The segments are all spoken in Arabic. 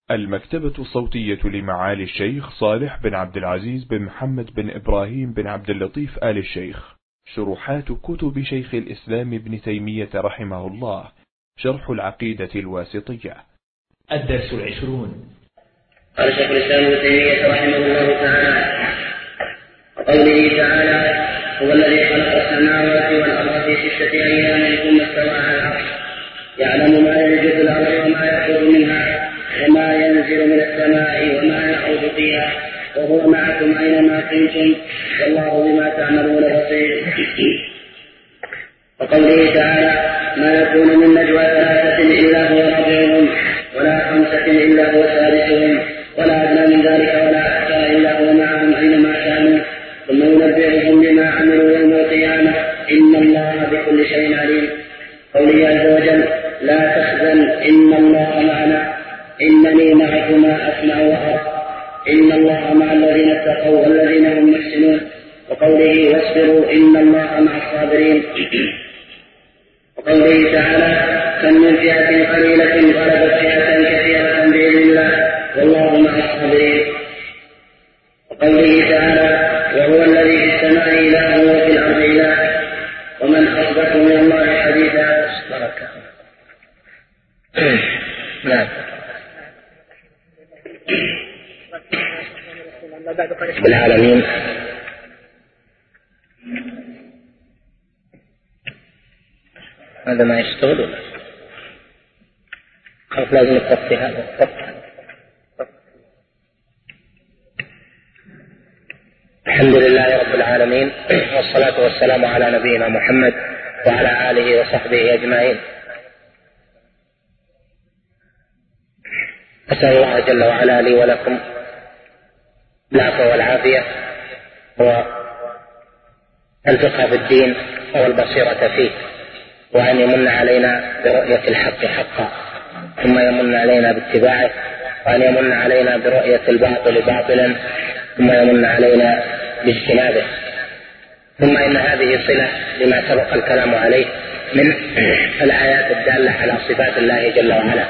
المكتبة الصوتية لمعالي الشيخ صالح بن عبد العزيز بن محمد بن إبراهيم بن عبد اللطيف آل الشيخ. شروحات كتب شيخ الإسلام ابن تيمية رحمه الله. شرح العقيدة الواسطية. الدرس 20. قال شيخ الإسلام ابن تيمية رحمه الله تعالى: وقوله تعالى: هو الذي خلق السماوات والأرض في 6 أيام ثم استوى على العرش يعلم ما يلج في الأرض وما يخرج منها وما ينزل من السماء وما يعود فيها وهو معكم أينما كنتم والله بما تعملون بصير. وقوله تعالى: ما يكون من نجوى 3 إلا هو رابعهم ولا 5 إلا هو سادسهم ولا أدنى من ذلك ولا أكثر إلا هو معهم أينما كانوا ثم ينبئهم بما عملوا يوم القيامة إن الله بكل شيء عليم. قوله عز وجل: لا تحزن إن الله معنا إنني معكما أسمع وأرى إن الله مع الذين اتقوا والذين هم محسنون. وقوله: واصبروا إن الله مع الصابرين. وقوله تعالى: كم من فئة قليلة غلبت فئة كثيرة بإذن الله والله مع الصابرين. وقوله تعالى: وهو الذي في السماء إله وفي الأرض إله ومن أصدق من الله حديثا. نعم. بالعالمين هذا ما يشتغل خلاص لازم نقصي هذا. الحمد لله رب العالمين والصلاة والسلام على نبينا محمد وعلى آله وصحبه أجمعين. أسأل الله جل وعلا لي ولكم العفو والعافية والفقه بالدين والبصيرة فيه، وأن يمن علينا برؤية الحق حقا ثم يمن علينا باتباعه، وأن يمن علينا برؤية الباطل باطلا ثم يمن علينا باجتنابه. ثم إن هذه صلة لما سبق الكلام عليه من الآيات الدالة على صفات الله جل وعلا،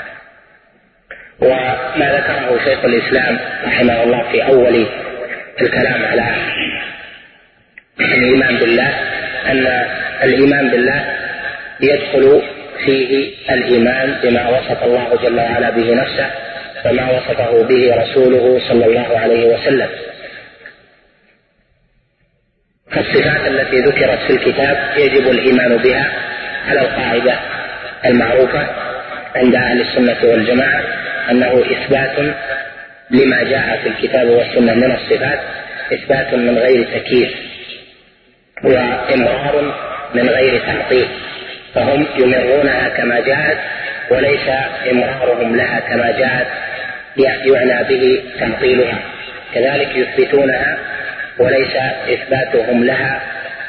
وما ذكره شيخ الإسلام رحمه الله في أول الكلام على الإيمان بالله، أن الإيمان بالله يدخل فيه الإيمان بما وصف الله جل وعلا به نفسه وما وصفه به رسوله صلى الله عليه وسلم. فالصفات التي ذكرت في الكتاب يجب الإيمان بها على القاعدة المعروفة عند أهل السنة والجماعة، أنه إثبات لما جاء في الكتاب والسنة من الصفات، إثبات من غير تكييف وإمرار من غير تعطيل، فهم يمرونها كما جاءت وليس إمرارهم لها كما جاءت يعنى به تعطيلها، كذلك يثبتونها وليس إثباتهم لها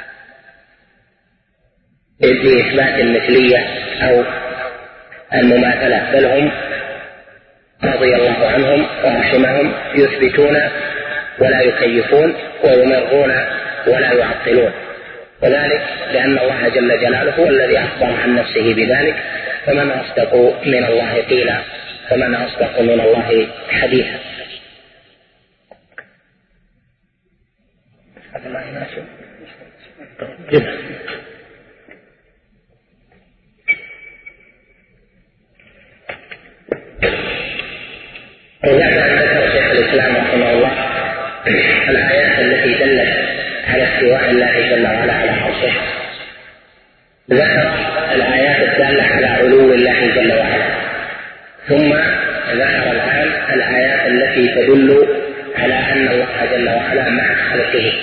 بإثبات المثلية أو المماثلة، بل هم رضي الله عنهم ورحمهم يثبتون ولا يكيفون ويمرون ولا يعطلون، وذلك لأن الله جل جلاله هو الذي أخبر عن نفسه بذلك، فمن أصدق من الله قيلا فمن أصدق من الله حديثا. وبعد أن ذكر شيخ الإسلام رحمه الله الآيات التي دلت على استواء الله جل وعلا على عرشه، ذكر الآيات الدالة على علو الله جل وعلا، ثم ذكر الآن الآيات التي تدل على أن الله جل وعلا مع خلقه.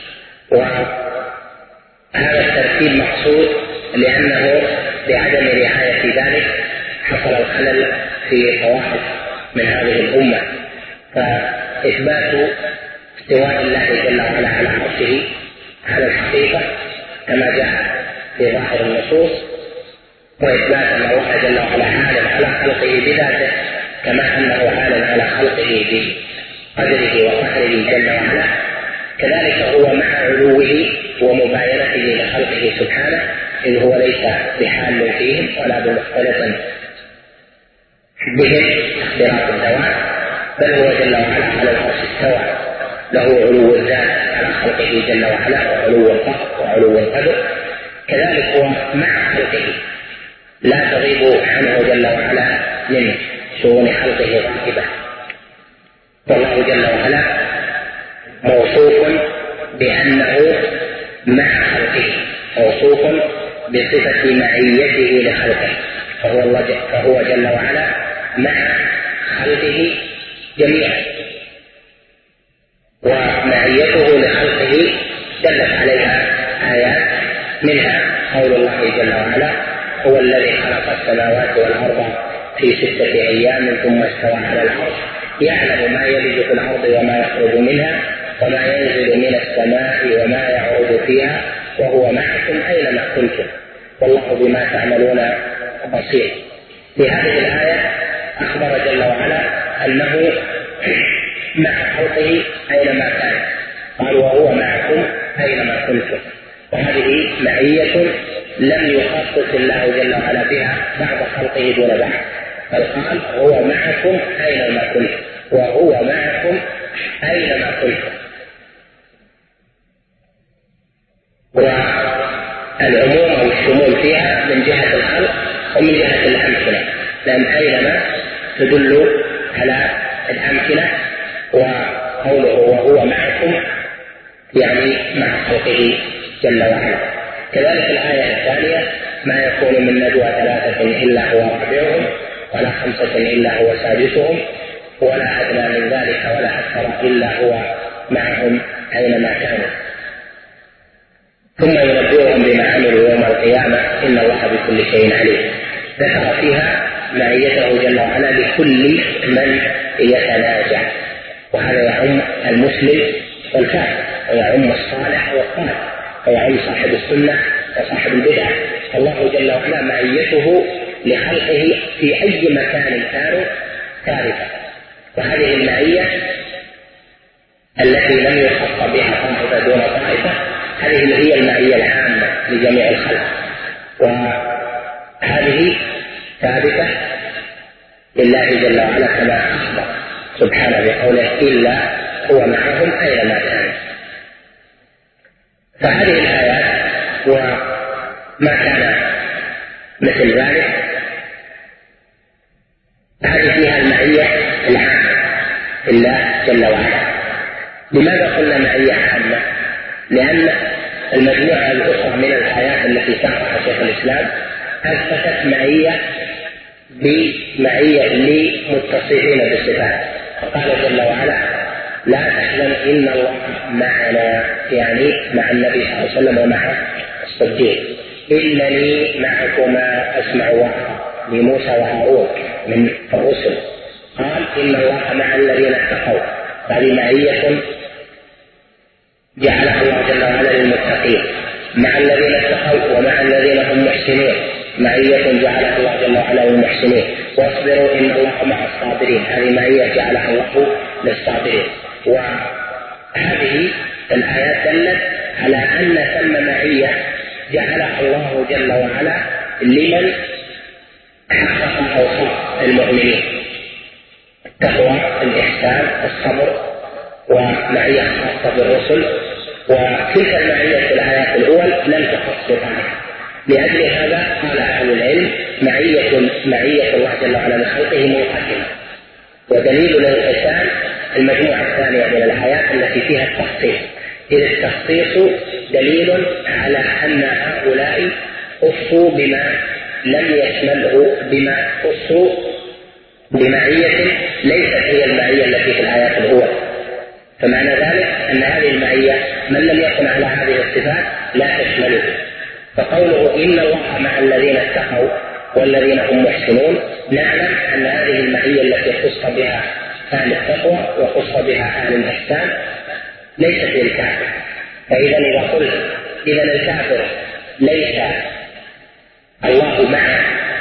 وهذا الترتيب مقصود لأنه بعدم رعاية ذلك حصل الخلل في طوائف من هذه الأمة، فإثبات استواء الله جل وعلا على عرشه على الحقيقة كما جاء في ظاهر النصوص، وإثبات أن الله جل وعلا عالم على خلقه بذاته كما أنه عالم على خلقه بقدره وقهره جل وعلا، كذلك هو مع علوه ومباينته لخلقه سبحانه، إذ هو ليس بحال فيهم ولا بمختلط بهم اختلاط الدوام، بل هو جل وعلا على العرش استوى، له علو الذات على خلقه جل وعلا، وعلو القهر وعلو القدر. كذلك هو مع خلقه، لا تغيب عنه جل وعلا من شؤون خلقه غائبة. والله جل وعلا موصوف بأنه مع خلقه، موصوف بصفة معيته لخلقه، فهو جل وعلا مع خلقه جميعا، ومعيته لخلقه دلت عليها آيات، منها قول الله جل وعلا: هو الذي خلق السماوات والأرض في 6 أيام ثم استوى على العرش يعلم ما يلج في الأرض وما يخرج منها وما ينزل من السماء وما يعرج فيها وهو معكم أينما كنتم والله بما تعملون بصير. في هذه الآية أخبر جل وعلا أنه مع خلقه أينما كان، قال: وهو معكم أينما كنتم. وهذه معية لم يخصص الله جل وعلا بها بعض خلقه دون بعض، بل قال: هو معكم أينما كنتم، وهو معكم أينما كنتم. والعموم والشمول فيها من جهة الخلق ومن جهة الأمكنة، لأن أينما تدل على الأمكنة، وقوله وهو معكم يعني مع خلقه جل وعلا. كذلك الآية الثانية: ما يكون من نجوى 3 إلا هو رابعهم ولا 5 إلا هو سادسهم ولا أدنى من ذلك ولا أكثر إلا هو معهم أينما كانوا، ثم ينبئهم بما عملوا يوم القيامة إن الله بكل شيء عليم. ذكر فيها معيته جل وعلا لكل من يتناجع، وهذا يعم المسلم والكافر، ويعم الصالح والطالب، ويعم صاحب السنة وصاحب البدعة. الله جل وعلا معيته لخلقه في أي مكان كانوا ثابتة، وهذه المعية التي لم يخص بها طائفة دون طائفة، هذه هي المعية العامة لجميع الخلق، وهذه ثابتة لله جل وعلا كما أخبر سبحانه بقوله: إلا هو معهم أينما كان. فهذه الآيات وما كان مثل ذلك هذه فيها المعية العامة لله جل وعلا. لماذا قلنا معية عامة؟ لأن المجموعة الأخرى من الآيات التي ذكرها شيخ الإسلام أثبتت بمعية لمتصفين بالصفات، فقال جل وعلا: لا تحزن إن الله معنا، يعني مع النبي صلى الله عليه وسلم ومع الصديق. إنني معكما أسمع وأرى لموسى وهارون من الرسل. قال: إن الله مع الذين اتقوا، هذه معية جعلها الله جل وعلا للمتقين، مع الذين اتقوا ومع الذين هم محسنون، معية جعلها الله جل وعلا للمحسنين. واصبروا إن الله مع الصابرين، هذه معية جعلها الله للصابرين. وهذه الآيات دلت على أن ثم معية جعلها الله جل وعلا لمن حقق أوصاف المؤمنين: التقوى، الإحسان، الصبر، ومعية خاصة بالرسل. وتلك المعية في الآيات الأول لم تخص بطائفة، لأجل هذا قال أهل العلم: معية الله جل وعلا لخلقه منقسمة. ودليل الانقسام المجموعة الثانية من الآيات التي فيها التخصيص، إذ التخصيص دليل على أن هؤلاء خصوا بما لم يشمله، بما خصوا بمعية ليست هي المعية التي في الآيات الأولى. فمعنى ذلك أن هذه المعية من لم يكن على هذه الصفات لا تشمله. فقوله إن الله مع الذين اتقوا والذين هم محسنون، نعلم أن هذه المعية التي خص بها أهل التقوى وخص بها أهل الإحسان ليست للكافر. فإذا إذا قلت إذا الكافر ليس الله معه،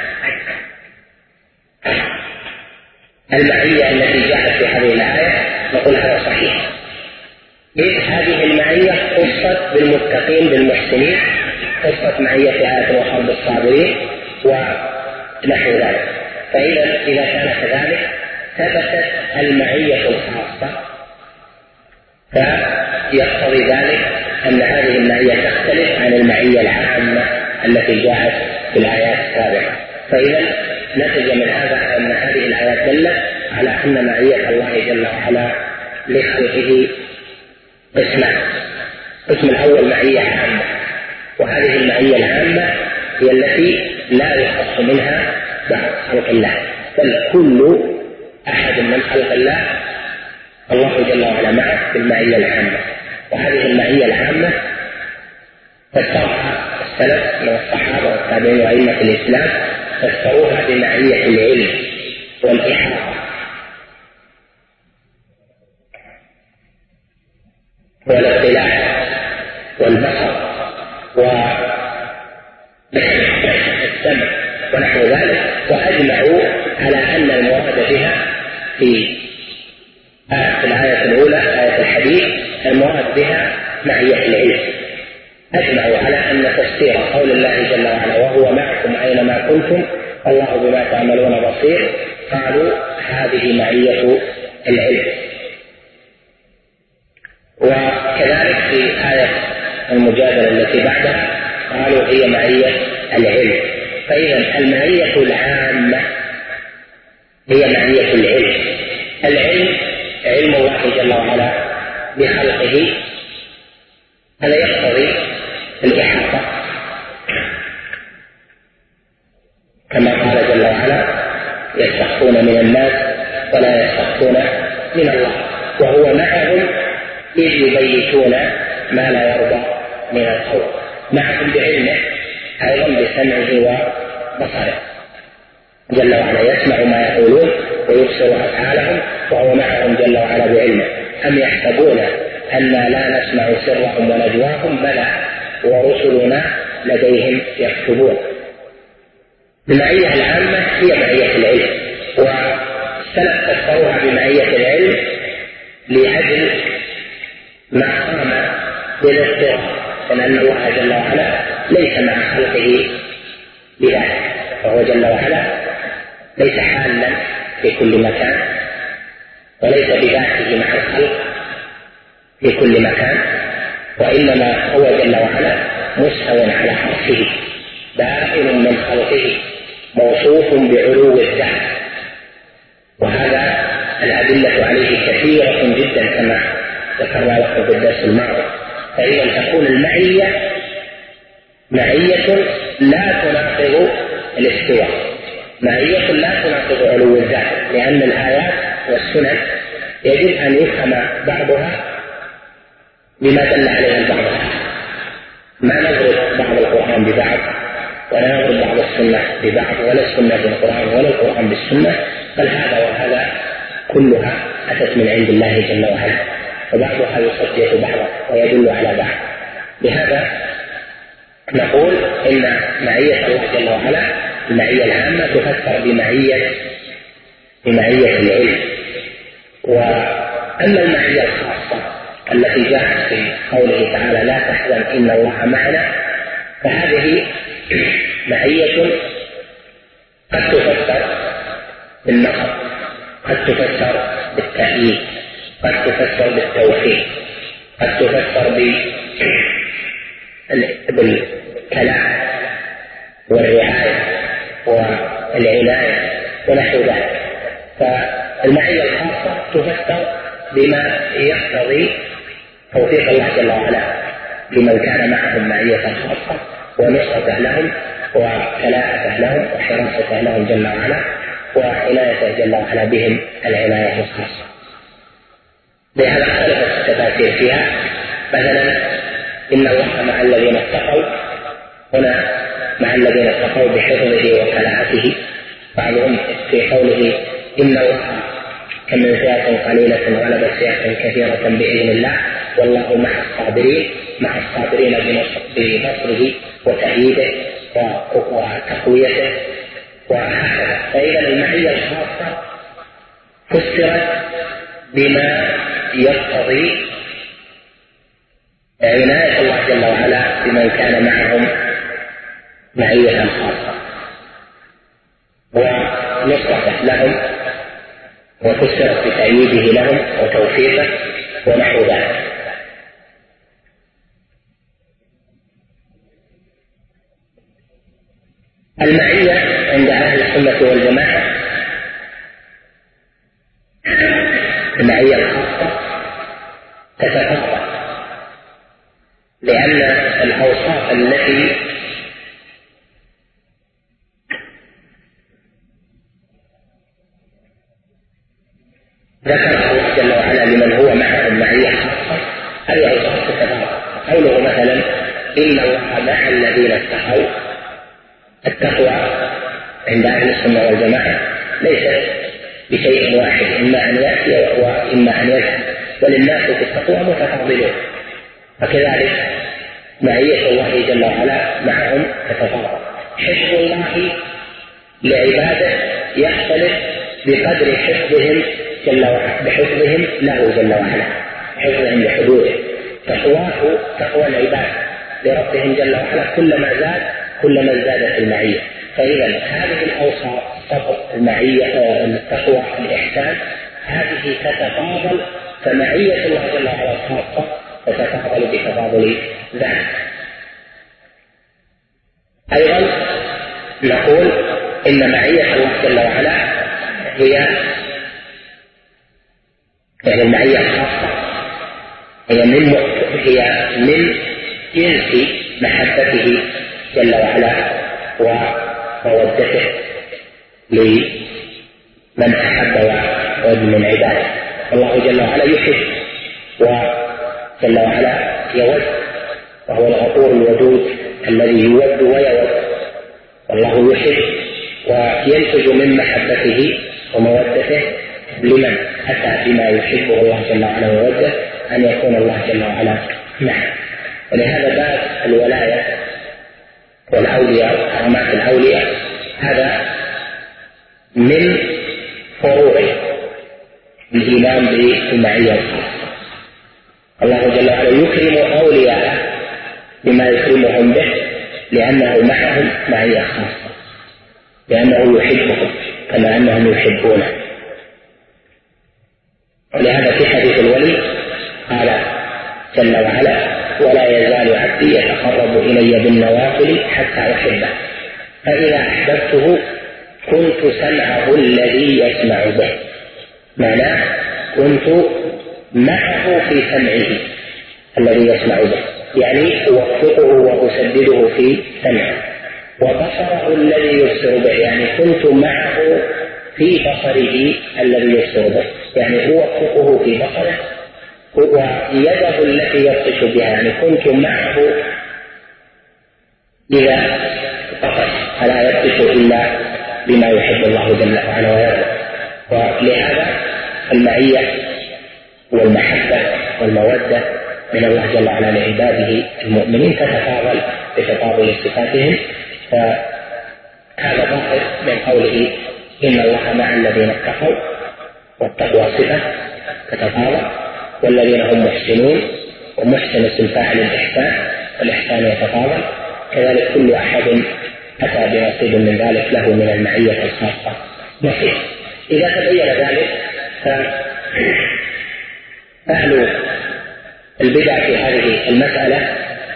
المعية التي جاءت في هذه الآية نقول هذا صحيح، إذ هذه المعية خصت بالمتقين بالمحسنين، خصت معية آية أخرى بالصابرين ونحو ذلك. إذا كان كذلك ثبتت المعية الخاصة، فيقتضي ذلك أن هذه المعية تختلف عن المعية العامة التي جاءت في الآيات السابقة. فإذا نتج من هذا أن هذه الآيات دلت على أن معية الله جل وعلا لخلقه قسمان. القسم الأول معية عامة، وهذه المعية العامة هي التي لا يخص منها بعض خلق الله، بل كل أحد من خلق الله جل وعلا معه في المعية العامة. وهذه المعية العامة فسرها السلف من الصحابة والتابعين وأئمة الإسلام، فسروها بمعية العلم والإحاطة والاطلاع والبصر والسمع ونحو ذلك، وأجمعوا على أن المراد بها في الآية الأولى آية الحديث المراد بها معية العلم. أجمعوا على أن تفسير قول الله جل وعلا وهو معكم أينما كنتم الله بما تعملون بصير، قالوا هذه معية العلم. وكذلك في آية المجادلة التي بعدها قالوا هي معية العلم. فإذا المعية العامة هي معية العلم. العلم علم الله جل وعلا بخلقه، هذا يقتضي الإحاطة كما قال جل وعلا يستخفون من الناس ولا يستخفون من الله وهو معهم إذ يبيتون ما لا يرضى من القول. معهم بعلمه أيضا بسمعه وبصره جل وعلا، يسمع ما يقولون ويبصر أفعالهم وهو معهم جل وعلا بعلمه. أم يحسبون أنا لا نسمع سرهم ونجواهم بلى ورسلنا لديهم يكتبون. المعية العامة هي معية العلم، والسلف فسروها بمعية العلم لأجل ما قام بالاضطراب، لأن الله جل وعلا ليس مع خلقه بذلك، فهو جل وعلا ليس حالا في كل مكان وليس بذاته مع الخلق في كل مكان، وإنما هو جل وعلا مستوى على عرشه بائن من خلقه موصوف بعلو الذات. وهذا الأدلة عليه كثيرة جدا كما ذكرنا لكم في الدرس الماضي. فإذا تكون المعية معية لا تناقض الاستواء، معية لا تناقض علو الذات، لأن الآيات والسنن يجب أن يفهم بعضها بما دل عليه البعض، ما نضرب بعض القرآن ببعض ولا نضرب بعض السنة ببعض، ولا السنة بالقرآن ولا القرآن بالسنة، بل هذا وهذا كلها أتت من عند الله جل وعلا، وبعضها يصدق بعضا ويدل على بعض. لهذا نقول إن معية الله جل وعلا المعية العامة تفسر بمعية العلم. وأما المعية الخاصة التي جاءت في قوله تعالى لا تحزن إن الله معنا، فهذه معية قد تفسر بالنصر، قد تفسر بالتأييد، قد تفسر بالتوفيق، قد تفسر بالكلام والرعاية والعناية ونحو ذلك. فالمعية الخاصة تفسر بما يقتضي توفيق الله جل وعلا لمن كان معهم معية خاصة ونصرته لهم وكلاءته لهم وحراسته لهم جل وعلا وعنايته جل وعلا بهم العناية الخاصة. لهذا اختلفت التفاسير فيها. مثلا إن الله مع الذين اتقوا، هنا مع الذين اتقوا بحفظه وكلاءته، بعضهم في قوله إن الله كم من فئة قليلة غلبت فئة كثيرة بإذن الله والله مع الصابرين، مع الصابرين بنصره وتأييده وتقويته وهكذا. فإذا المعية الخاصة فسرت بما يقتضي عناية الله جل وعلا بمن كان معهم معية خاصة. ونصرته لهم وفسرت بتأييده لهم وتوفيقه ونحو ذلك. المعية عند أهل السنة والجماعة المعية الخاصة تتفاضل، لأن الأوصاف التي ذكره الله جل وعلا لمن هو معه المعية خاصة هذه أوصاف تتفاضل. قوله مثلا إن الله مع الذين اتقوا، التقوى عند أهل السنة والجماعة ليست بشيء واحد، إما أن يأتي وإما أن يذهب، بل الناس في التقوى متفاضلون، فكذلك معية الله جل وعلا معهم تتفاضل. حفظ الله لعباده يختلف بقدر حفظهم جل وعلا، بحفظهم له جل وعلا، حفظهم لحدوده. تقواه تقوى العباد لربهم جل وعلا كلما ازدادت المعية. فإذا هذه الأوصاف الصبر، المعية، التقوى، الإحسان، هذه تتفاضل، فمعية الله جل وعلا الخاصة تتفاضل بتفاضل ذلك. أيضا نقول إن معية الله جل وعلا هي يعني المعية الخاصة هي من جنس محبته جل وعلا ومودته لمن أحب وود من عباده. الله جل وعلا يحب وجل وعلا يود، وهو الغفور الودود الذي يود ويود، والله يحب وينتج من محبته ومودته لمن أتى بما يحبه الله جل وعلا ويوده أن يكون الله جل وعلا معه. ولهذا باب الولاية والأولياء وكرامات الأولياء هذا من فروع الإيمان بالمعية الخاصة. الله جل وعلا يكرم أولياءه بما يكرمهم به لأنه معهم معية خاصة، لأنه يحبهم كما أنهم يحبونه. ولهذا في حديث الولي قال جل وعلا ولا يزال عبدي يتقرب إلي بالنوافل حتى أحبه، فإذا أحببته كنت سمعه الذي يسمع به. معناه كنت معه في سمعه الذي يسمع به، يعني أوفقه وأسدده في سمعه. وبصره الذي يبصر به، يعني كنت معه في بصره الذي يبصر به، يعني أوفقه في بصره. ويده التي يبطش بها، يعني كنت معه إذا بطش، فلا يبطش إلا بما يحب الله جل وعلا ويرضى. ولهذا المعية والمحبة والمودة من الله جل وعلا لعباده المؤمنين تتفاضل بتفاضل صفاتهم. فهذا ظاهر من قوله إن الله مع الذين اتقوا، والتقوى صفة تتفاضل، والذين هم محسنون، ومحسن اسم فاعل الإحسان، والإحسان يتفاضل. كذلك كل أحد أتى بنصيب من ذلك له من المعية الخاصة نصيب. إذا تبين ذلك فأهل البدع في هذه المسألة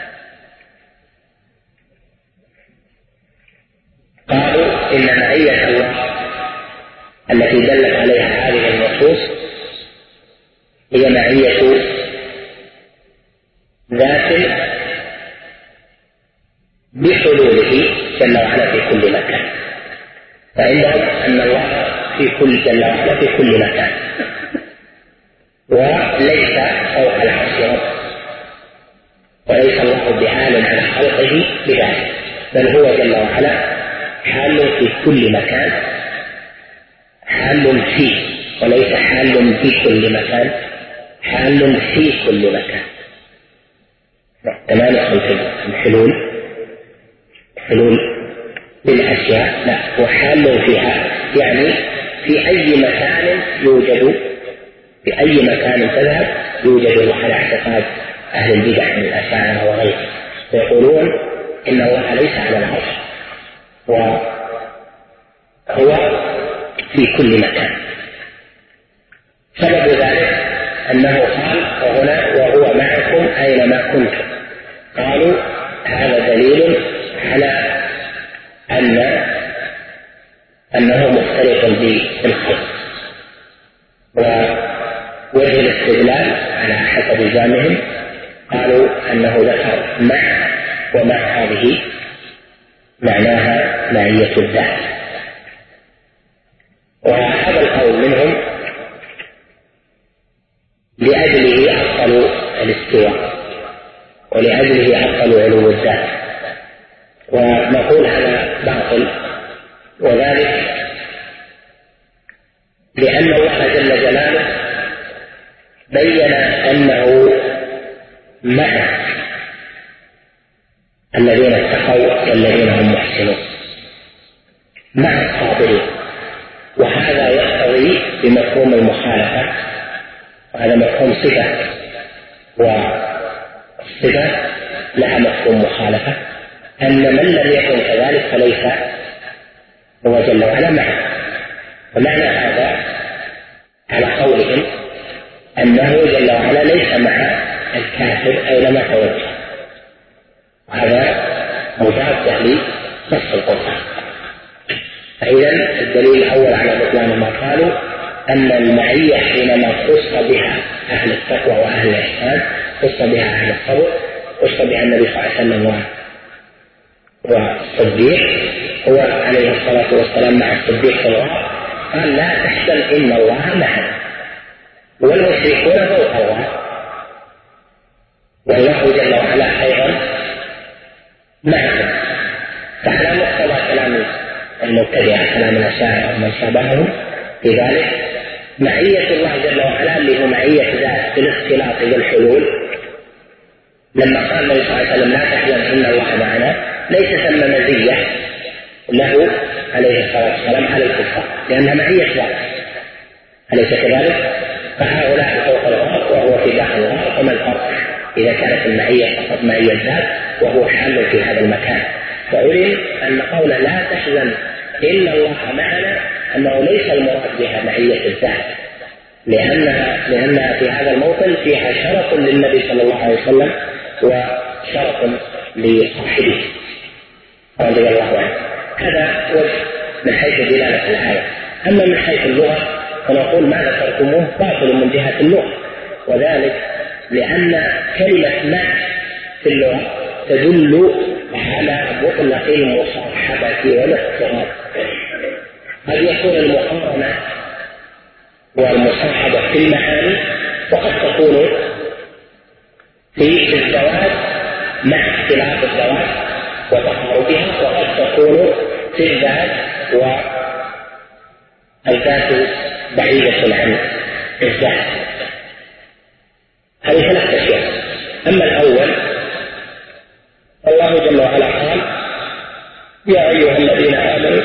قالوا إن معية الله التي دلت عليها هذه النصوص هي معية ذات بحلوله جل وعلا في كل مكان، فعندهم أن الله في كل جل وعلا في كل مكان، وليس فوق العرش رب، وليس الله بعال على خلقه بذلك، بل هو جل وعلا حال في كل مكان، حال فيه، وليس حال في كل مكان، حال في كل مكان. كما نقول الحلول بالأشياء، لا، هو حال فيها، يعني في أي مكان يوجد، في أي مكان تذهب يوجد الله، على اعتقاد أهل البدع من الأشاعرة وغيرهم، يقولون إن الله ليس على العرش، وهو في كل مكان. سبب ذلك أنه قال وهنا وهو معكم أينما كنتم. قالوا هذا دليل على أنه مختلط بالخلق، ووجه الاستدلال على حسب زعمهم قالوا أنه ذكر مع، ومع هذه معناها معية الذات. وهذا القول منهم لأجله عطلوا الاستواء، ولأجله عطلوا علو الذات، ونقول هذا باطل، وذلك لأن الله جل جلاله بين أنه مع الذين اتقوا والذين هم محسنون، مع الصابرين، وهذا يقتضي بمفهوم المخالفة، وهذا مفهوم صفة، والصفة لها مفهوم مخالفة، أن من لم يكن كذلك فليس هو جل وعلا معه. ومعنى هذا على قولهم أنه جل وعلا ليس مع الكافر أينما توجه، وهذا مضاد لنص القرآن. فإذا الدليل الأول على بطلان ما قالوا أن المعية حينما خص بها أهل التقوى وأهل الإحسان، خص بها أهل الصبر، خص بها النبي صلى الله عليه وسلم والصديق، هو عليه الصلاة والسلام مع الصديق في الغار، قال لا تحزن إن الله معنا، والمشركون فوق الغار، والله جل وعلا أيضا معهم. فعلى مقتضى كلام المبتدعة كلام الأشاعرة ومن شابههم في ذلك، معية الله جل وعلا اللي هو معية ذات بالاختلاط بالحلول، لما قال النبي صلى الله عليه وسلم لا تحزن إن الله معنا، ليس ثم مزية له عليه الصلاة والسلام على الكفار، لأنها معية ذات، أليس كذلك؟ فهؤلاء فوق الغار وهو في داخل الغار، فما الفرق إذا كانت المعية فقط معية ذات وهو حال في هذا المكان؟ فعلم أن قول لا تحزن إن الله معنا أنه ليس المراد بها معية الذات، لأنها في هذا الموطن فيها شرف للنبي صلى الله عليه وسلم وشرف لصاحبه رضي الله عنه. هذا وجه من حيث دلالة الآية. أما من حيث اللغة فنقول ما ذكرتموه باطل من جهة اللغة، وذلك لأن كلمة مع في اللغة تدل على مطلق المصاحبة والاقتراب. قد يكون المقارنة والمصاحبة في المعاني، وقد تكون في الزواج مع اختلاف الزواج وتقاربها، وقد تكون في الذات والذات بعيدة عن الذات. هذه ثلاث أشياء. أما الأول الله جل وعلا قال يا أيها الذين آمنوا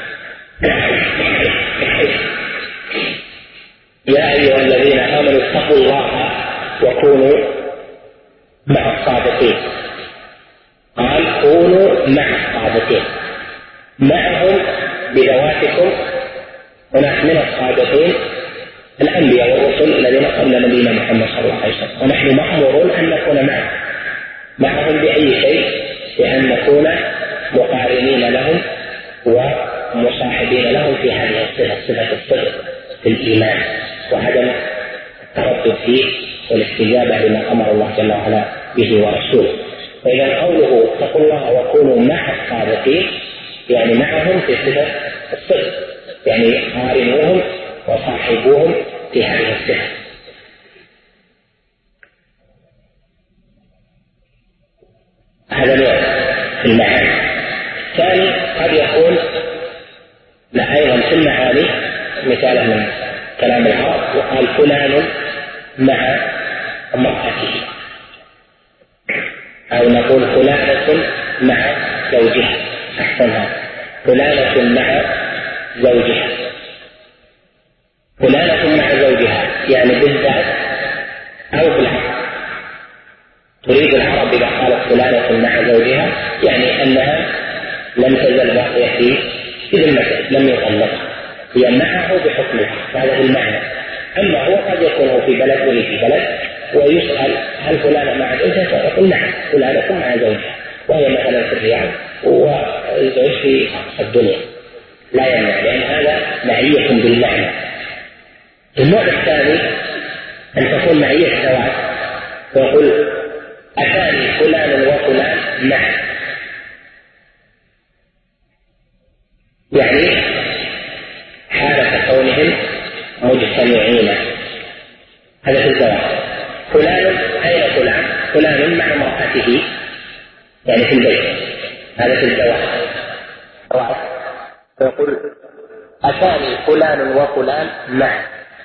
يا أيها الذين آمنوا اتقوا الله وكونوا مع الصادقين. قال كونوا مع الصادقين، معهم بذواتكم، ونحن من الصادقين الأنبياء والرسل الذين قبل نبينا محمد صلى الله عليه وسلم، ونحن مأمورون أن نكون معهم بأي شيء، بأن نكون مقارنين لهم ومصاحبين لهم في هذه الصفة، صفة الصدق في الإيمان وعدم التردد فيه والاستجابة لما أمر الله جل وعلا به ورسوله. فإذا قوله اتقوا الله وكونوا مع الصادقين يعني معهم في صفة الصدق، يعني قارنوهم وصاحبوهم في هذه الصفة. هذا نوع في المعاني. ثاني قد يكون لا أيضا في المعاني، مثال من كلام العرب وقال فلان مع امرأته، أو نقول فلانة مع زوجها، أحسنها فلانة مع زوجها. فلانة مع زوجها يعني بالذات أو بالعرب. تريد العرب إذا قالت فلانة مع زوجها يعني أنها لم تزل باقية في ذمته، لم يطلقها، هي معه بحكمها، هذا المعنى. أما هو قد يكون في بلد وهي في بلد، ويسأل هل فلانة مع زوجها؟ يقول نعم فلانة مع زوجها، وهي مثلا في الرياض والزوج في الدنيا، لا يمنع، لأن هذا معية بالمعنى. النوع الثاني أن تكون معية زواج، ويقول أتاني فلان وفلان معا، يعني حالة كونهم مجتمعين، هذا في الزواج. فلان أين فلان؟ فلان مع امرأته، يعني في البيت، هذا في الزواج. فيقول أتاني فلان وفلان معا،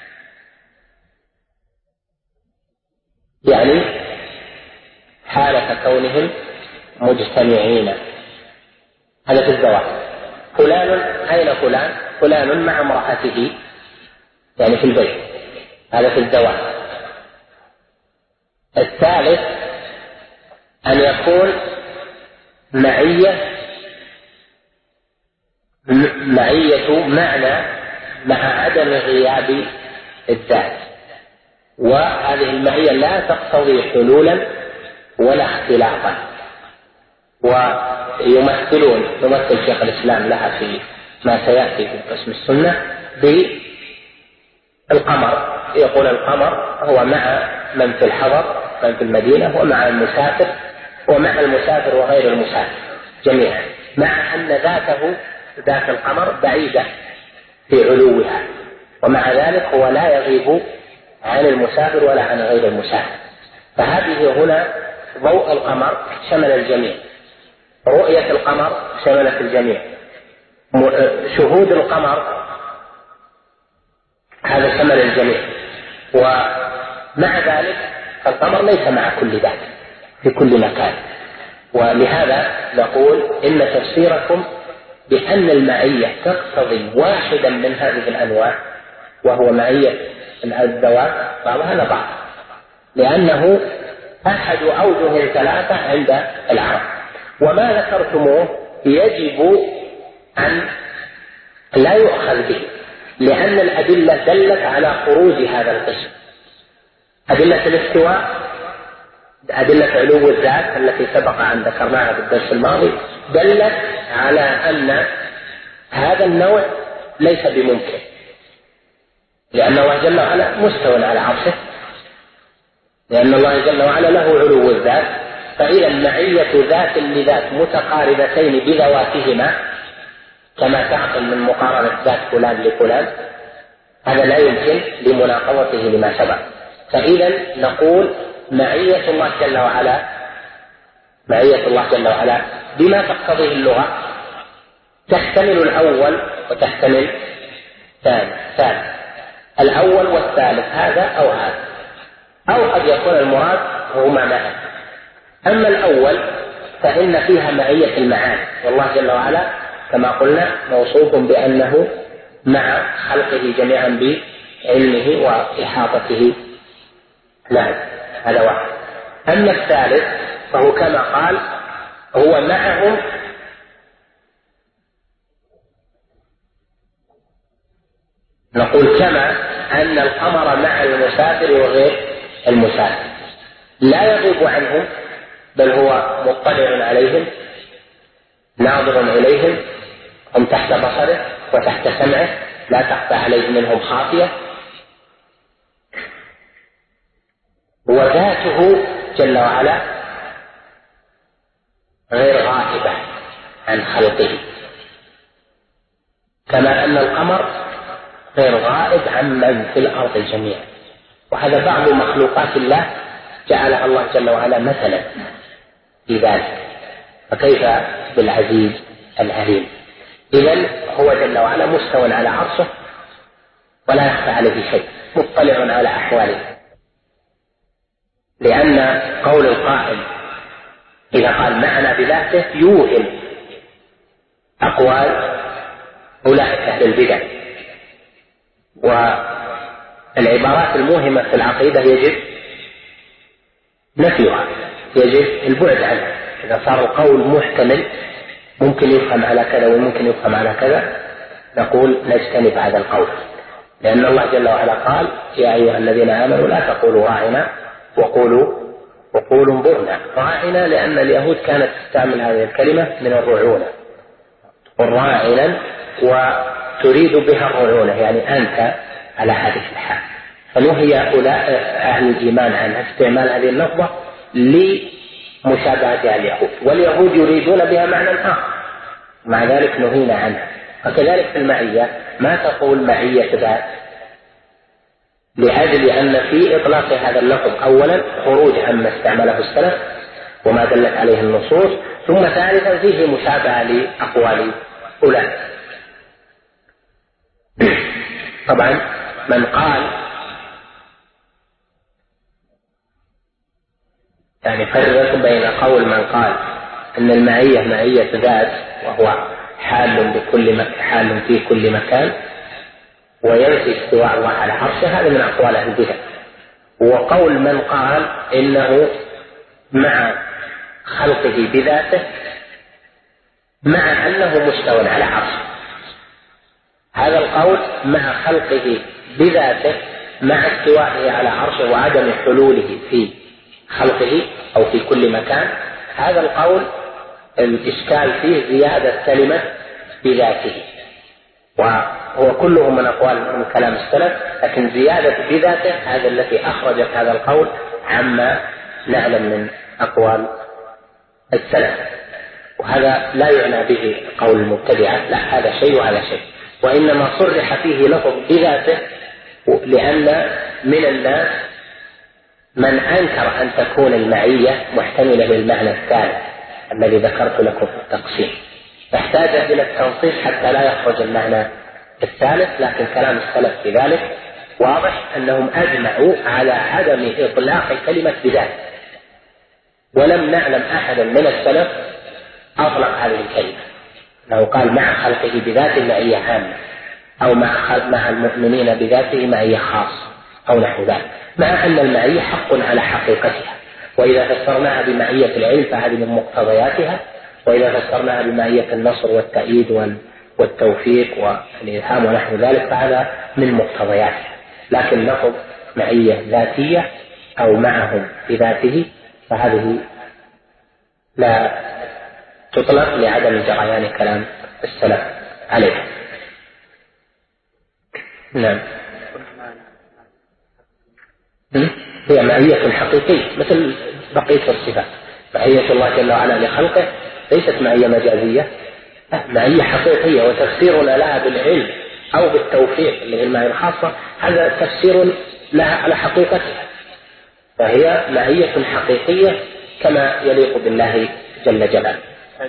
يعني حالة كونهم مجتمعين، هذا في الزواج. فلان أين فلان؟ فلان مع امرأته، يعني في البيت، هذا في الزواج. الثالث أن يكون معية معنى مع عدم غياب الذات، وهذه المعية لا تقتضي حلولا ولا اختلاطا. ويمثل شيخ الإسلام لها في ما سيأتي في قسم السنة بالقمر، يقول القمر هو مع من في الحضر، من في المدينة، ومع المسافر، ومع المسافر وغير المسافر جميعا، مع أن ذات القمر بعيدة في علوها، ومع ذلك هو لا يغيب عن المسافر ولا عن غير المسافر. فهذه هنا ضوء القمر شمل الجميع، رؤية القمر شملت الجميع، شهود القمر هذا شمل الجميع. ومع ذلك القمر ليس مع كل ذات في كل مكان، ولهذا نقول إن تفسيركم بأن المعية تقتضي واحدا من هذه الأنواع وهو معية الزواج بعضها لبعض، لأنه أحد أوجه ثلاثة عند العرب. وما ذكرتموه يجب أن لا يؤخذ به، لأن الأدلة دلت على خروج هذا القسم. أدلة الاستواء، أدلة علو الذات التي سبق أن ذكرناها في الدرس الماضي، دلت على أن هذا النوع ليس بممكن، لأن الله جل وعلا مستوى على عرشه، لأن الله جل وعلا له علو الذات. فإذا معية ذات لذات متقاربتين بذواتهما كما تعقل من مقارنة ذات فلان لفلان، هذا لا يمكن لمناقضته لما سبق. فإذا نقول معية الله جل وعلا بما تقتضيه اللغة تحتمل الأول وتحتمل الثالث، الأول والثالث، هذا أو هذا، أو قد يكون المراد هما معا. أما الأول فإن فيها معية المعاني، والله جل وعلا كما قلنا موصوف بأنه مع خلقه جميعا بعلمه وإحاطته له، هذا واحد. أما الثالث فهو كما قال هو معهم نقول كما أن القمر مع المسافر وغير المسافر لا يغيب عنهم، بل هو مطلع عليهم ناظر إليهم، هم تحت بصره وتحت سمعه، لا تخفى عليه منهم خافية. وذاته جل وعلا غير غائبة عن خلقه، كما أن القمر غير غائب عن من في الأرض جميعا. وهذا بعض مخلوقات الله جعلها الله جل وعلا مثلا في ذلك، فكيف بالعزيز العليم. إذن هو جل وعلا مستوى على عرشه ولا يخفى عليه شيء، مطلع على أحواله، لأن قول القائل إذا قال معنا بذاته يوهم أقوال أولئك أهل البدع. والعبارات الموهمة في العقيدة يجب نفيها، يجب البعد عنها. إذا صار القول محتمل ممكن يفهم على كذا وممكن يفهم على كذا، نقول نجتنب هذا القول، لأن الله جل وعلا قال يا أيها الذين آمنوا لا تقولوا راعنا وقولوا انظرنا. راعنا لأن اليهود كانت تستعمل هذه الكلمة من الرعونة، والراعنا وتريد بها الرعونة يعني أنت على هذه الحال، فنهي أهل الإيمان عن استعمال هذه اللفظة لمشابهتها اليهود، واليهود يريدون بها معنى آخر، مع ذلك نهينا عنها. وكذلك في المعية ما تقول معية ذات، لأجل أن في إطلاق هذا اللفظ أولا خروج عما استعمله السلف وما دلت عليه النصوص، ثم ثالثا فيه مشابهة لأقوال أولئك. طبعا من قال يعني فرق بين قول من قال أن المعية معية ذات وهو حال في كل مكان وينفي استواء الله على عرشه، هذا من أقوال أهل البدع، وقول من قال إنه مع خلقه بذاته مع أنه مستوى على عرشه. هذا القول مع خلقه بذاته مع استوائه على عرشه وعدم حلوله في خلقه أو في كل مكان، هذا القول الإشكال فيه زيادة كلمة بذاته، وهو كله من أقوال من كلام السلف، لكن زيادة بذاته هذا التي أخرجت هذا القول عما نعلم من أقوال السلف، وهذا لا يعنى به قول المبتدعة، لا هذا شيء وهذا شيء، وإنما صرح فيه لفظ بذاته لأن من الناس من أنكر أن تكون المعية محتملة للمعنى الثالث الذي ذكرت لكم في التقسيم، فاحتاج إلى التنصيص حتى لا يخرج المعنى الثالث، لكن كلام السلف في ذلك واضح أنهم أجمعوا على عدم إطلاق كلمة بذات، ولم نعلم أحدا من السلف أطلق هذه الكلمة، لو قال مع خلقه بذاته معية عامة، أو مع المؤمنين بذاته معية خاصة أو نحو ذلك، مع أن المعية حق على حقيقتها، وإذا فسرناها بمعية العلم فهذه من مقتضياتها، وإذا فسرناها بمعية النصر والتأييد والتوفيق والإلهام ونحو ذلك فهذا من مقتضياتها، لكن لفظ معية ذاتية أو معهم بذاته فهذه لا تطلق لعدم جريان كلام السلف عليه. نعم، هي معية حقيقية مثل بقية الصفات، معية الله جل وعلا لخلقه ليست معية مجازية، معية حقيقية، وتفسيرنا لها بالعلم أو بالتوفيق اللي هي المعية الخاصة هذا تفسير لها على حقيقتها، فهي معية حقيقية كما يليق بالله جل جلاله.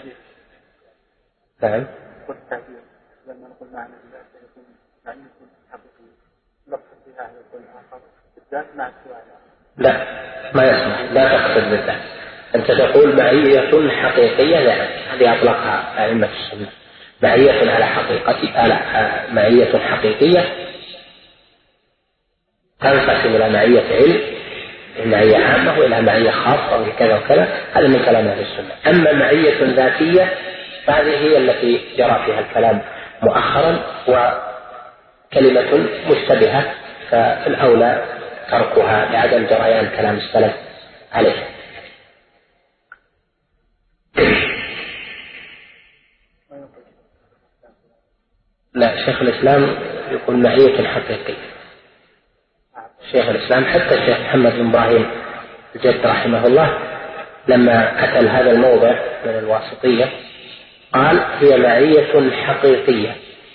نعم، لما نقول معنى الله سيكون معية حقيقية لفظ بها يكون آخر بالذات مع السؤال. لا ما يصلح، لا تقصد بالذات، أنت تقول معية حقيقية، لا هذه أطلقها أئمة السنة، معية على حقيقتها، على معية حقيقية تنقسم إلى معية علم، معية عامة، وإلى معية خاصة وكذا وكذا، هذا من كلام أهل السنة. أما معية ذاتية فهذه هي التي جرى فيها الكلام مؤخرا وكلمة مشتبهة، فالأولى تركها لعدم جريان كلام السلف عليه. لا، شيخ الإسلام يقول معية حقيقية، شيخ الإسلام حتى الشيخ محمد بن إبراهيم الجد رحمه الله لما أتى هذا الموضع من الواسطية قال هي معية حقيقية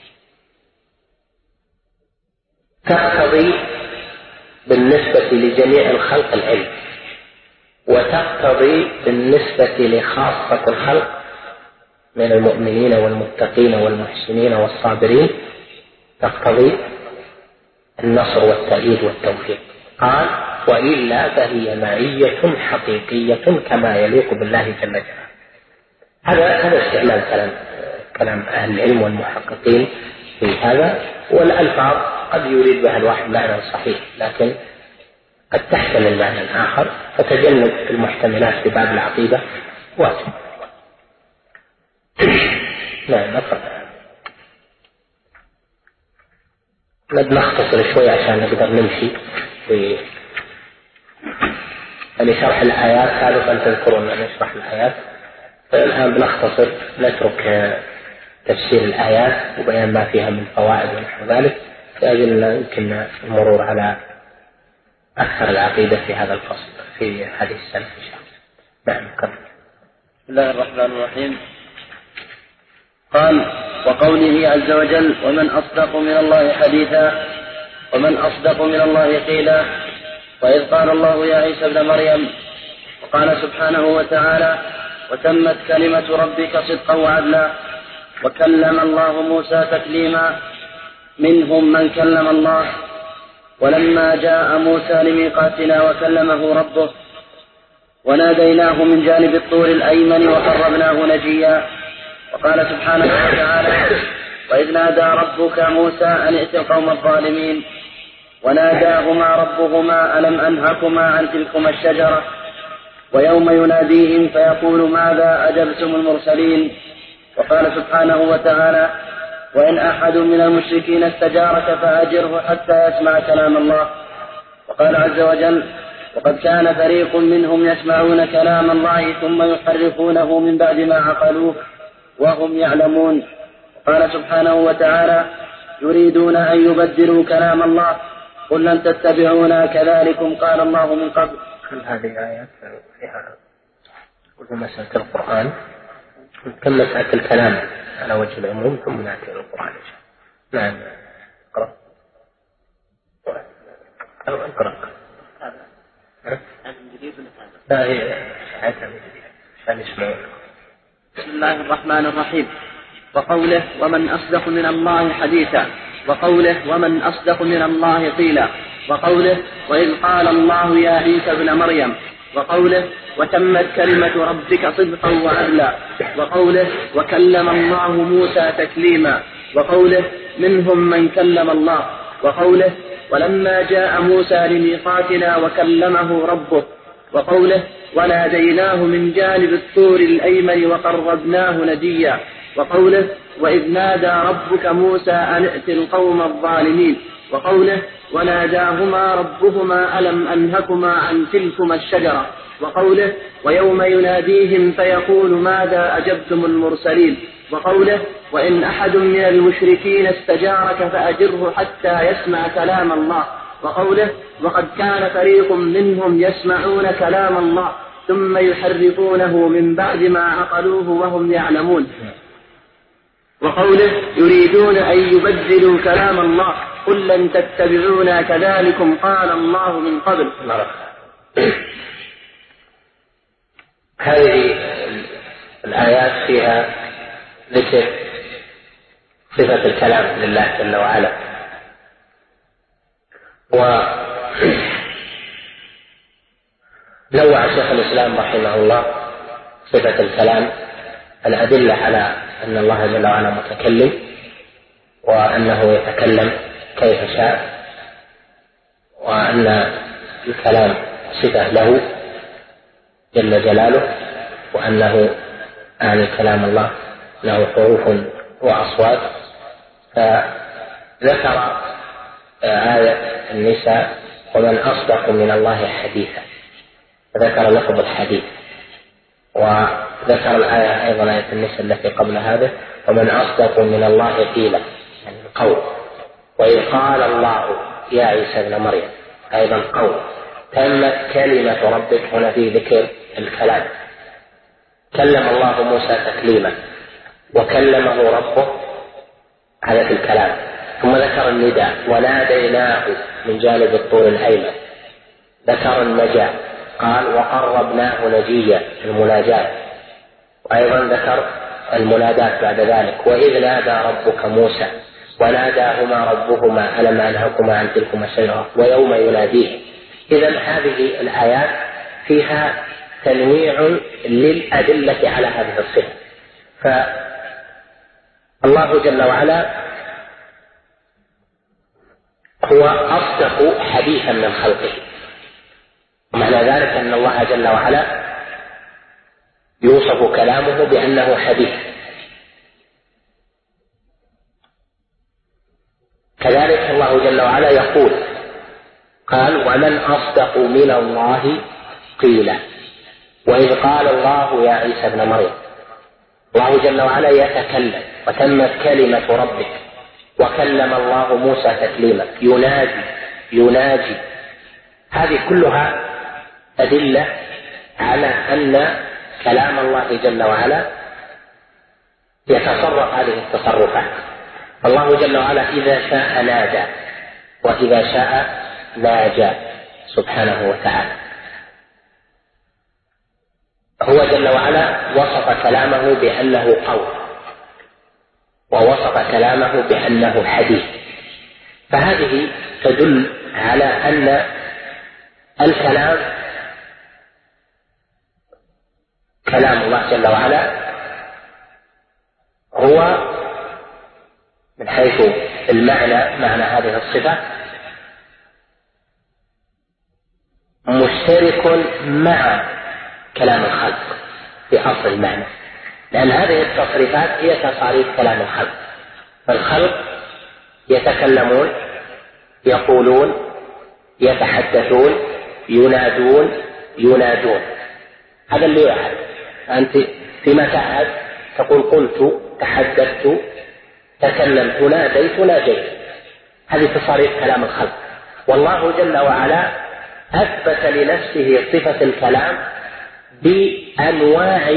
تقتضي بالنسبة لجميع الخلق العلم، وتقتضي بالنسبة لخاصة الخلق من المؤمنين والمتقين والمحسنين والصابرين تقتضي النصر والتأييد والتوفيق. قال وإلا فهي معية حقيقية كما يليق بالله جل جلاله. هذا استعمال كلام أهل العلم والمحققين في هذا، والألفاظ قد يريد بها الواحد معنى صحيح لكن قد تحتمل معنى آخر، فتجنب المحتملات في باب العقيدة واجب. نعم، أفضل. نختصر شوي عشان نقدر نمشي في شرح الآيات. سابقا تذكرون أن نشرح الآيات، فالآن بنختصر نترك تفسير الآيات وبيان ما فيها من فوائد ونحو ذلك، لأجل يمكن المرور على أكثر العقيدة في هذا الفصل في حديث السلف إن شاء الله. نعم. بسم الله الرحمن الرحيم. قال: وقوله عز وجل: ومن أصدق من الله حديثا ومن أصدق من الله قيلا. وإذ قال الله يا عيسى ابن مريم. وقال سبحانه وتعالى: وتمت كلمة ربك صدقا وعدلا. وكلم الله موسى تكليما. منهم من كلم الله. ولما جاء موسى لميقاتنا وكلمه ربه وناديناه من جانب الطور الأيمن وقربناه نجيا. وقال سبحانه وتعالى: وإذ نادى ربك موسى أن ائت القوم الظالمين. وناداهما ربهما ألم أنهكما عن تلكما الشجرة. ويوم يناديهم فيقول ماذا أجبتم المرسلين. وقال سبحانه وتعالى: وإن أحد من المشركين استجارك فأجره حتى يسمع كلام الله. وقال عز وجل: وقد كان فريق منهم يسمعون كلام الله ثم يحرفونه من بعد ما عقلوه وهم يعلمون. قال سبحانه وتعالى: يريدون أن يبدلوا كلام الله قل لن تتبعونا كذلكم قال الله من قبل. هذه آيات فيها كل مسألة القرآن، كل مسألة الكلام على وجه العموم، ثم نأتي إلى القرآن إن شاء الله. نعم. اقرأ. لا هي عشان يسمعون. بسم الله الرحمن الرحيم. وقوله: ومن أصدق من الله حديثا. وقوله: ومن أصدق من الله قيلا. وقوله: وإذ قال الله يا عيسى ابن مريم. وقوله: وتمت كلمة ربك صدقا وعدلا. وقوله: وكلم الله موسى تكليما. وقوله: منهم من كلم الله. وقوله: ولما جاء موسى لميقاتنا وكلمه ربه. وقوله: وناديناه من جانب الطور الأيمن وقربناه نجيا. وقوله: وإذ نادى ربك موسى أن ائت القوم الظالمين. وقوله: وناداهما ربهما ألم أنهكما عن تلكما الشجرة. وقوله: ويوم يناديهم فيقول ماذا أجبتم المرسلين. وقوله: وإن أحد من المشركين استجارك فأجره حتى يسمع كلام الله. وقوله: وقد كان فريق منهم يسمعون كلام الله ثم يحرفونه من بعد ما عقلوه وهم يعلمون. وقوله: يريدون أن يبدلوا كلام الله قل لن تتبعونا كذلكم قال الله من قبل. هذه الآيات فيها ذكر صفة الكلام لله جل وعلا، ونوع شيخ الإسلام رحمه الله صفة الكلام الأدلة على أن الله جل وعلا متكلم وأنه يتكلم كيف شاء، وأن الكلام صفة له جل جلاله، وأنه كلام الله له حروف وأصوات. فذكر آية النساء: ومن أصدق من الله حديثا، فذكر لفظ الحديث. وذكر الآية أيضا آية النساء التي قبل هذا: ومن أصدق من الله قيلا، يعني القول. وإذ قال الله يا عيسى ابن مريم، أيضا قول. تمت كلمة ربك، هنا في ذكر الكلام. كلم الله موسى تكليما وكلمه ربه، هذا في الكلام. ثم ذكر النداء: وناديناه من جانب الطور الأيمن. ذكر النجاة، قال: وقربناه نجيا، المناجاة. وأيضا ذكر المنادات بعد ذلك: وإذ نادى ربك موسى وناداهما ربهما ألم أنهكما عن تلكما الشجرة ويوم يناديه. إذن هذه الآيات فيها تنويع للأدلة على هذه الصفة. فالله جل وعلا هو أصدق حديثا من خلقه، ومعنى ذلك أن الله جل وعلا يوصف كلامه بأنه حديث، كذلك الله جل وعلا يقول قال ومن أصدق من الله قيلا. وإذ قال الله يا عيسى ابن مريم، الله جل وعلا يتكلم وتمت كلمة ربك وكلم الله موسى تكليما، يناجي. هذه كلها أدلة على أن كلام الله جل وعلا يتصرف هذه التصرفات. الله جل وعلا إذا شاء نادى وإذا شاء ناجى سبحانه وتعالى. هو جل وعلا وصف كلامه بأنه قول، ووصف كلامه بأنه حديث، فهذه تدل على أن الكلام كلام الله جل وعلا هو من حيث المعنى، معنى هذه الصفة مشترك مع كلام الخلق في أصل المعنى، لأن هذه التصريفات هي تصاريف كلام الخلق. فالخلق يتكلمون، يقولون، يتحدثون، ينادون. هذا اللي يعرف. أنت فيما تعهد تقول قلت، تحدثت، تكلمت، ناجيت. هذه تصاريف كلام الخلق. والله جل وعلا أثبت لنفسه صفة الكلام بأنواع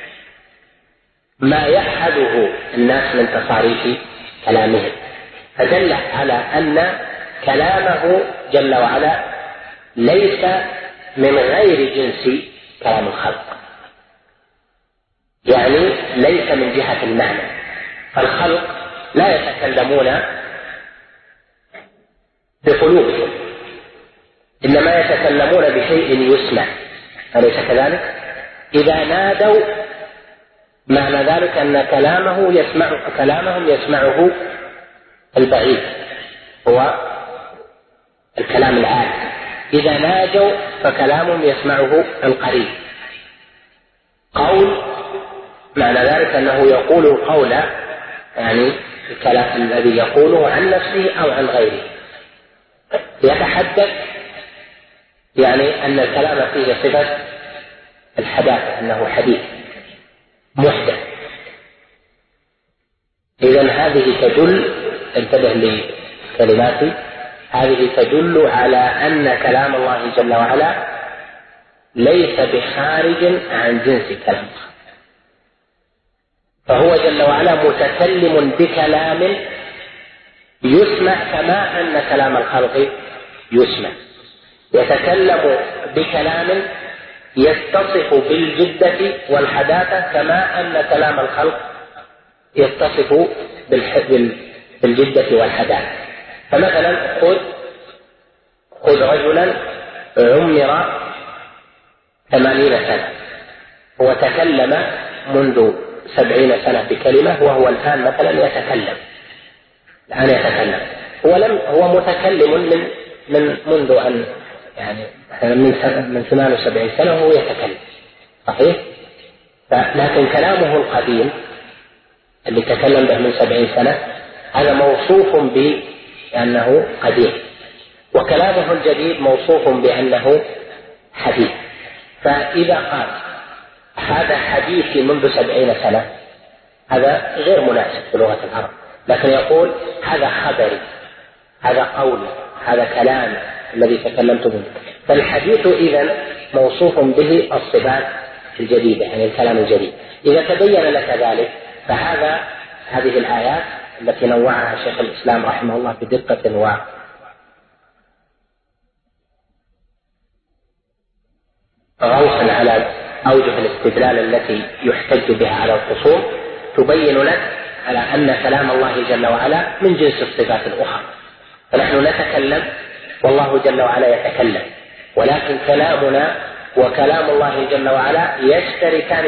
ما يحده الناس من تصاريف كلامهم، فدل على أن كلامه جل وعلا ليس من غير جنس كلام الخلق، يعني ليس من جهة المعنى. فالخلق لا يتكلمون بقلوبهم، إنما يتكلمون بشيء يسمع، أليس كذلك؟ إذا نادوا معنى ذلك أن كلامهم يسمعه البعيد، هو الكلام العالي. إذا ناجوا فكلامهم يسمعه القريب. قول معنى ذلك أنه يقول القول، يعني الكلام الذي يقوله عن نفسه أو عن غيره. يتحدث يعني أن الكلام فيه صفة الحداثة، أنه حديث محدث. إذن هذه تدل، انتبه لكلماتي، هذه تدل على أن كلام الله جل وعلا ليس بخارج عن جنس كلام، فهو جل وعلا متكلم بكلام يسمع كما أن كلام الخلق يسمع، يتكلم بكلام يتصف بالجدة والحداثة كما أن كلام الخلق يتصف بالجدة والحداثة. فمثلا خذ رجلا عمر 80 سنة، هو تكلم منذ 70 سنة بكلمة، وهو الآن مثلا يتكلم، هو متكلم من منذ أن يعني من 78 سنة وهو يتكلم، صحيح؟ لكن كلامه القديم اللي تكلم به من 70 سنة هذا موصوف بأنه قديم، وكلامه الجديد موصوف بأنه حديث. فإذا قال هذا حديثي منذ 70 سنة هذا غير مناسب في لغة العرب، لكن يقول هذا خبري، هذا قولي، هذا كلامي الذي تكلمت به. فالحديث إذن موصوف به الصفات الجديدة، يعني الكلام الجديد. إذا تبين لك ذلك هذه الآيات التي نوعها شيخ الإسلام رحمه الله بدقة وغوصا على أوجه الاستدلال التي يحتج بها على الخصوم، تبين لك على أن كلام الله جل وعلا من جنس الصفات الأخرى. فنحن نتكلم والله جل وعلا يتكلم، ولكن كلامنا وكلام الله جل وعلا يشتركان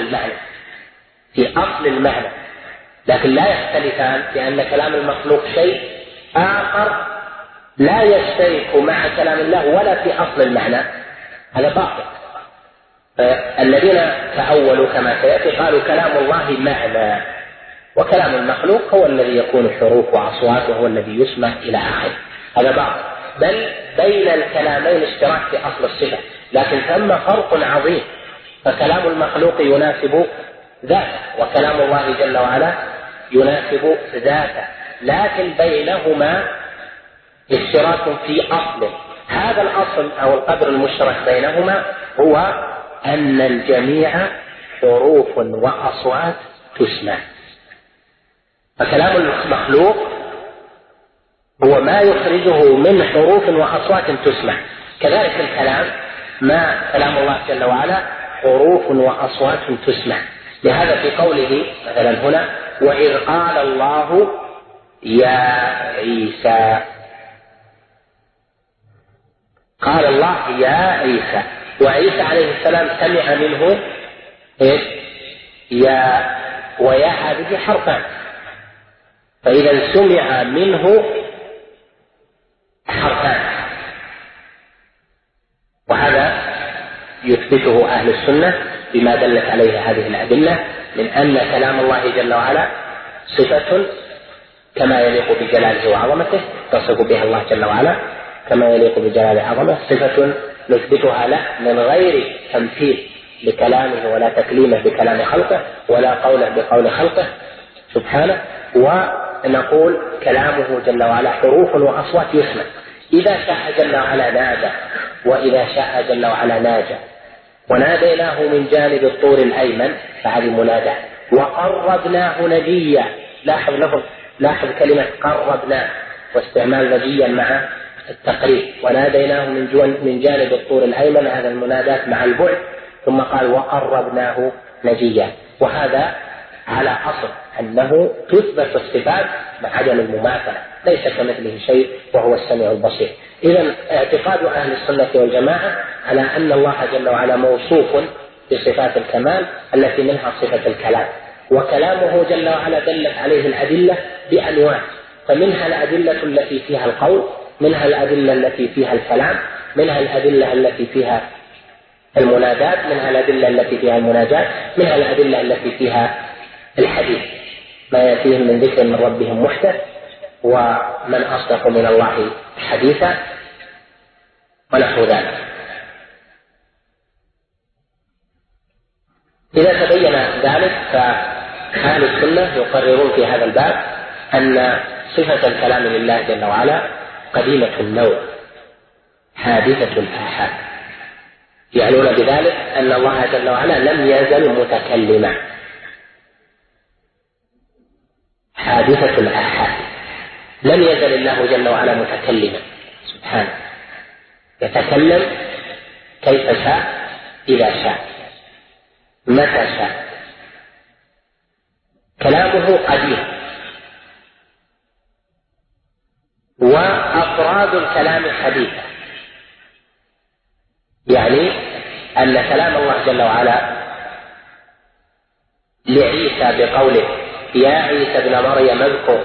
في أصل المعنى، لكن لا يختلفان، لأن كلام المخلوق شيء آخر لا يشترك مع كلام الله ولا في أصل المعنى، هذا باطل. الذين تأولوا كما سيأتي قالوا كلام الله معنى، وكلام المخلوق هو الذي يكون حروف وأصوات وهو الذي يسمع إلى آخره. هذا بعض، بل بين الكلامين اشتراك في أصل الصفة، لكن ثم فرق عظيم، فكلام المخلوق يناسب ذاته وكلام الله جل وعلا يناسب ذاته، لكن بينهما اشتراك في أصل. هذا الأصل أو القدر المشترك بينهما هو أن الجميع حروف وأصوات تسمع. فكلام المخلوق هو ما يخرجه من حروف وأصوات تسمع، كذلك الكلام ما كلام الله جل وعلا حروف وأصوات تسمع. لهذا في قوله مثلا هنا وإذ قال الله يا عيسى، قال الله يا عيسى، وعيسى عليه السلام سمع منه إيش؟ يا ويا هذه حرفان، فإذا سمع منه حرفان، وهذا يثبته أهل السنة بما دلت عليه هذه الأدلة من أن كلام الله جل وعلا صفة كما يليق بجلاله وعظمته، تصف بها الله جل وعلا كما يليق بجلاله وعظمته، صفة نثبتها له من غير تمثيل لكلامه ولا تكليمه بكلام خلقه ولا قوله بقول خلقه سبحانه. ونقول كلامه جل وعلا حروف وأصوات يسمع، إذا شاء جل وعلا نادى، وإذا شاء جل وعلا ناجى، وناديناه من جانب الطور الأيمن فهذه منادى، وقربناه نجيا. لاحظ كلمة قربناه واستعمال نجيا مع التقريب، وناديناه من جانب الطور الأيمن، هذا المنادات مع البعد، ثم قال وقربناه نجيا. وهذا على أصل أنه تثبت الصفات مع عدم المماثلة، ليس كمثله شيء وهو السميع البصير. إذن اعتقاد أهل السنة والجماعة على أن الله جل وعلا موصوف بصفات الكمال التي منها صفة الكلام، وكلامه جل وعلا دلت عليه الأدلة بأنواع، فمنها الأدلة التي فيها القول، منها الأدلة التي فيها الكلام، منها الأدلة التي فيها المنادات، منها الأدلة التي فيها المناجات، منها الأدلة التي فيها الحديث، ما يأتيهم من ذكر من ربهم محدث، ومن أصدق من الله حديثا، ونحو ذلك. إذا تبين ذلك فأهل السنة يقررون في هذا الباب أن صفة الكلام لله جل وعلا قديمة النوع حادثة الآحاد، يعنون بذلك أن الله جل وعلا لم يزل متكلما، حادثة الآحاد، لم يزل الله جل وعلا متكلما سبحانه، يتكلم كيف شاء إذا شاء متى شاء. كلامه قديم، وأفراد الكلام حديثة، يعني أن كلام الله جل وعلا لعيسى بقوله يا عيسى ابن مريم اذكر،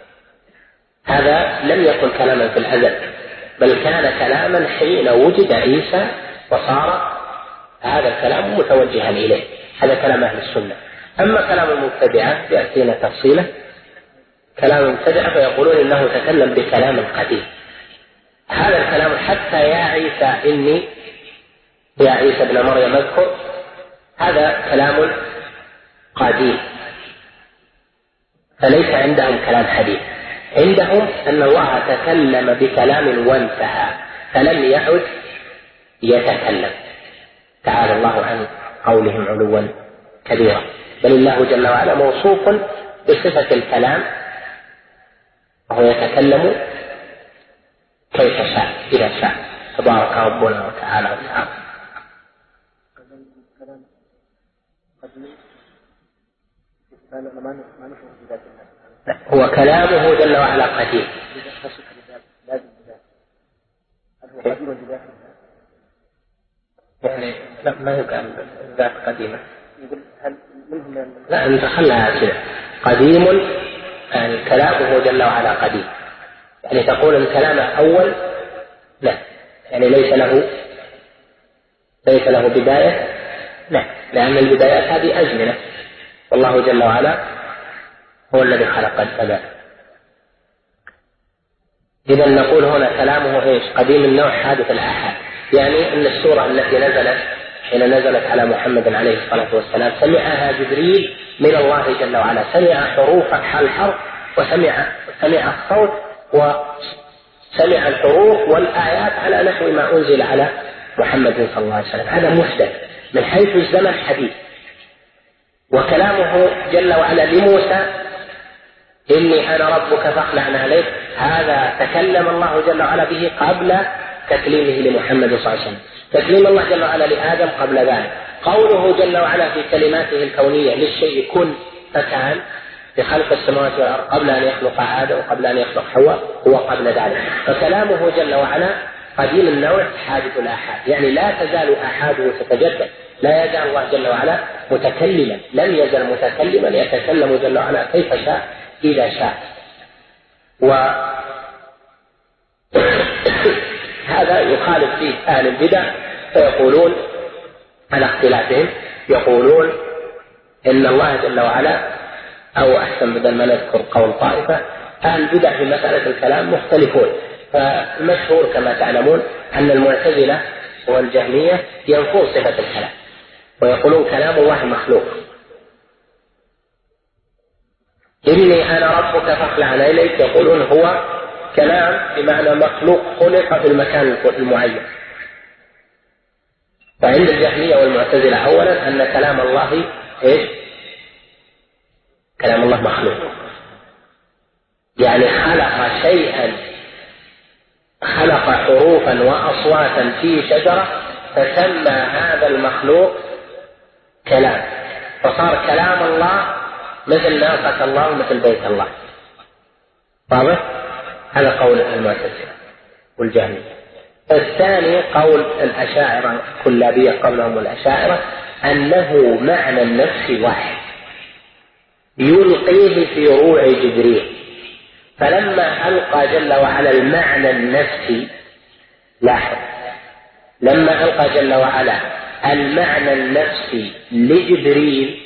هذا لم يكن كلاما في الأزل، بل كان كلاما حين وجد عيسى وصار هذا الكلام متوجها إليه. هذا كلام أهل السنة. أما كلام المبتدعة يأتينا تفصيله، كلام المبتدعة فيقولون إنه تكلم بكلام قديم، هذا الكلام حتى يا عيسى إني يا عيسى ابن مريم اذكر، هذا كلام قديم، فليس عندهم كلام حديث، عندهم أن الله تكلم بكلام وانتهى فلم يعد يتكلم، تعالى الله عن قولهم علوا كبيرا، بل الله جل وعلا موصوف بصفة الكلام وهو يتكلم كيف شاء إذا شاء، تبارك ربنا وتعالى وتعالى. هو كلامه جل وعلا قديم، يعني لا ما يقال ذات قديمة، لا أنت خلها كذا قديم، يعني كلامه جل وعلا قديم، يعني تقول الكلام أول، لا يعني ليس له بداية، لا، لأن البدايات هذه أزمنة، والله جل وعلا هو الذي خلق السماء. إذا نقول هنا كلامه إيش؟ قديم النوع حادث الآحاد، يعني أن السورة التي نزلت حين نزلت على محمد عليه الصلاة والسلام سمعها جبريل من الله جل وعلا، سمع حروف الحرف وسمع الصوت وسمع الحروف والآيات على نحو ما أنزل على محمد صلى الله عليه وسلم. هذا محدث من حيث الزمن حديث. وكلامه جل وعلا لموسى إني أنا ربك فاخلع عليك، هذا تكلم الله جل وعلا به قبل تكليمه لمحمد صلى الله عليه وسلم. تكليم الله جل وعلا لآدم قبل ذلك، قوله جل وعلا في كلماته الكونية للشيء كن فكان في خلق السماوات والأرض قبل أن يخلق آدم وقبل أن يخلق حواء هو قبل ذلك. فكلامه جل وعلا قديم النوع حادث الآحاد، يعني لا تزال آحاده تتجدد، لا يزال الله جل وعلا متكلما، لم يزل متكلما يتكلم جل وعلا كيف شاء إذا شاء. وهذا يخالف فيه أهل البدع فيقولون على اختلافهم، يقولون إن الله جل وعلا، أو أحسن بدل ما نذكر قول طائفة، أهل البدع في مسألة الكلام مختلفون. فالمشهور كما تعلمون أن المعتزلة والجهمية ينفون صفة الكلام ويقولون كلام الله مخلوق. إني أنا ربك فاخلع إليك يقولون هو كلام بمعنى مخلوق خلق في المكان المعين. فعند الجهمية والمعتزلة أولا أن كلام الله إيش؟ كلام الله مخلوق، يعني خلق شيئا، خلق حروفا وأصواتا في شجرة فسمى هذا المخلوق كلام، فصار كلام الله مثل ناقة الله ومثل بيت الله. واضح؟ هذا قول المعتزلة والجهمية. الثاني قول الأشاعرة الكلابية قبلهم الأشاعرة أنه معنى النفس واحد يلقيه في روع جبريل، فلما ألقى جل وعلا المعنى النفسي، لاحظ، لما ألقى جل وعلا المعنى النفسي لجبريل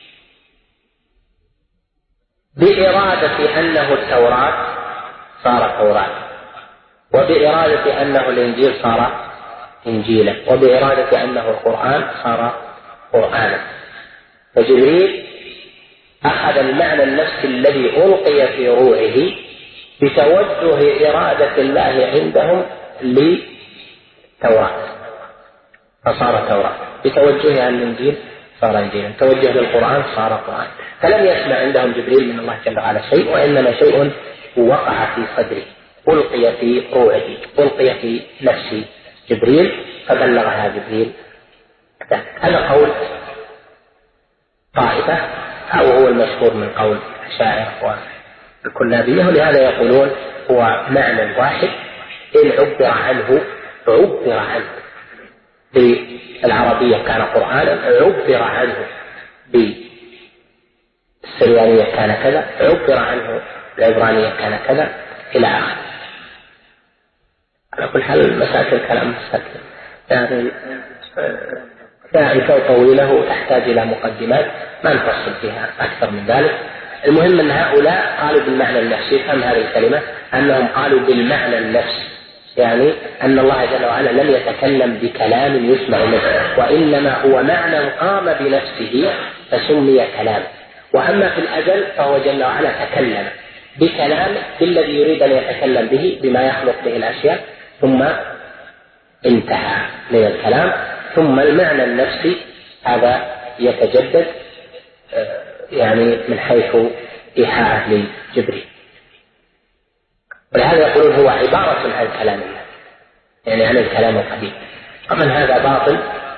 بإرادة أنه التوراة صار توراة، وبإرادة أنه الإنجيل صار إنجيلا، وبإرادة أنه القرآن صار قرآنا. فجبريل أخذ المعنى النفسي الذي ألقي في روعه بتوجه إرادة الله عندهم للتوراة فصار توراة، بتوجهها للإنجيل صار إنجيلا، توجه للقرآن صار قرآن. فلم يسمع عندهم جبريل من الله جل وعلا شيء، وإنما شيء وقع في صدره، ألقي في روعه، ألقي في نفس جبريل فبلغها جبريل. هذا قول طائفة، أو هو المشهور من قول الأشاعرة والكلابية، ولهذا يقولون هو معنى واحد إن عبر عنه بالعربية كان قرآنا، عبر عنه بالسريانية كان كذا، عبر عنه بالعبرانية كان كذا، إلى آخر. على كل حال مسألة الكلام يعني طويلة تحتاج إلى مقدمات ما نفصل فيها أكثر من ذلك. المهم أن هؤلاء قالوا بالمعنى النفسي، فهم هذه الكلمة أنهم قالوا بالمعنى النفسي، يعني أن الله جل وعلا لم يتكلم بكلام يسمع منه، وإنما هو معنى قام بنفسه فسمي كلام. وأما في الأزل فهو جل وعلا تكلم بكلام بالذي يريد أن يتكلم به، بما يخلق به الأشياء، ثم انتهى من الكلام، ثم المعنى النفسي هذا يتجدد يعني من حيث إيحاءه لجبريل. ولهذا يقولون هو عبارة عن كلام الله، يعني عن الكلام القديم. طبعا هذا باطل،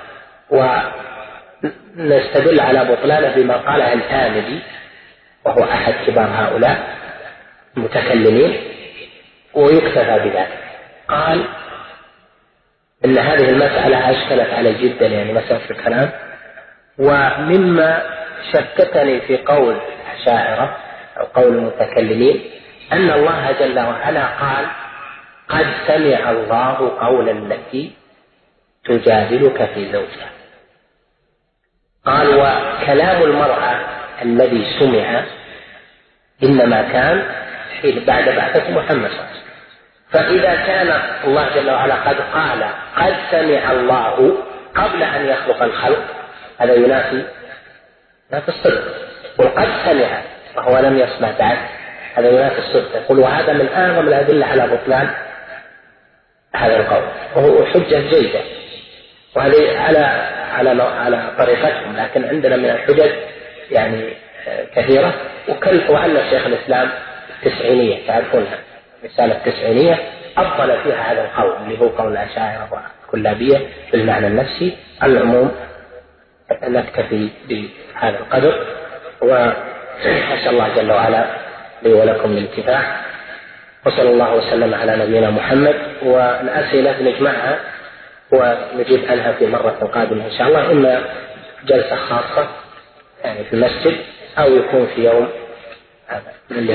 ونستدل على بطلانه بما قاله الآمدي وهو أحد كبار هؤلاء المتكلمين، ويكتفى بذلك. قال إن هذه المسألة أشكلت علي جدا، يعني مسألة الكلام، ومما شككني في قول الأشاعرة أو قول المتكلمين أن الله جل وعلا قال قد سمع الله قول التي تجادلك في زوجها. قال وكلام المرأة الذي سمع إنما كان حين بعد بعثة محمد صلى الله عليه وسلم. فإذا كان الله جل وعلا قد قال قد سمع الله قبل أن يخلق الخلق، هذا ينافي الصدق. وقد سمع وهو لم يسمع بعد، هذا ينافي الصدق. يقول وهذا من أعظم الأدلة على بطلان هذا القول، وهو حجة جيدة، وهذه على طريقتهم. لكن عندنا من الحجج يعني كثيرة. وأن شيخ الإسلام التسعينية، تعرفونها رسالة التسعينية، أبطل فيها هذا القول اللي هو قول الأشاعرة والكلابية بالمعنى النفسي. العموم نكتفي بهذا القدر، وأسأل الله جل وعلا لي ولكم الانتفاع، وصلى الله وسلم على نبينا محمد. والأسئلة نجمعها ونجيب عنها في مرة قادمة إن شاء الله، إما جلسة خاصة يعني في المسجد، أو يكون في يوم هذا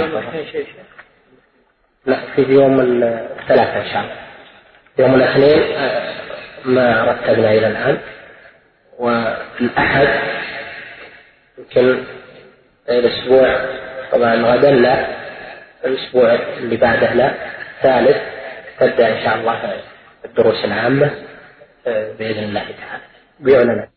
لا في يوم الثلاثاء إن شاء الله. يوم الاثنين ما رتبنا إلى الآن، والأحد يمكن الأسبوع طبعا غدا لا، الأسبوع اللي بعده لا، ثالث تبدأ إن شاء الله الدروس العامة بإذن الله تعالى. بيعلن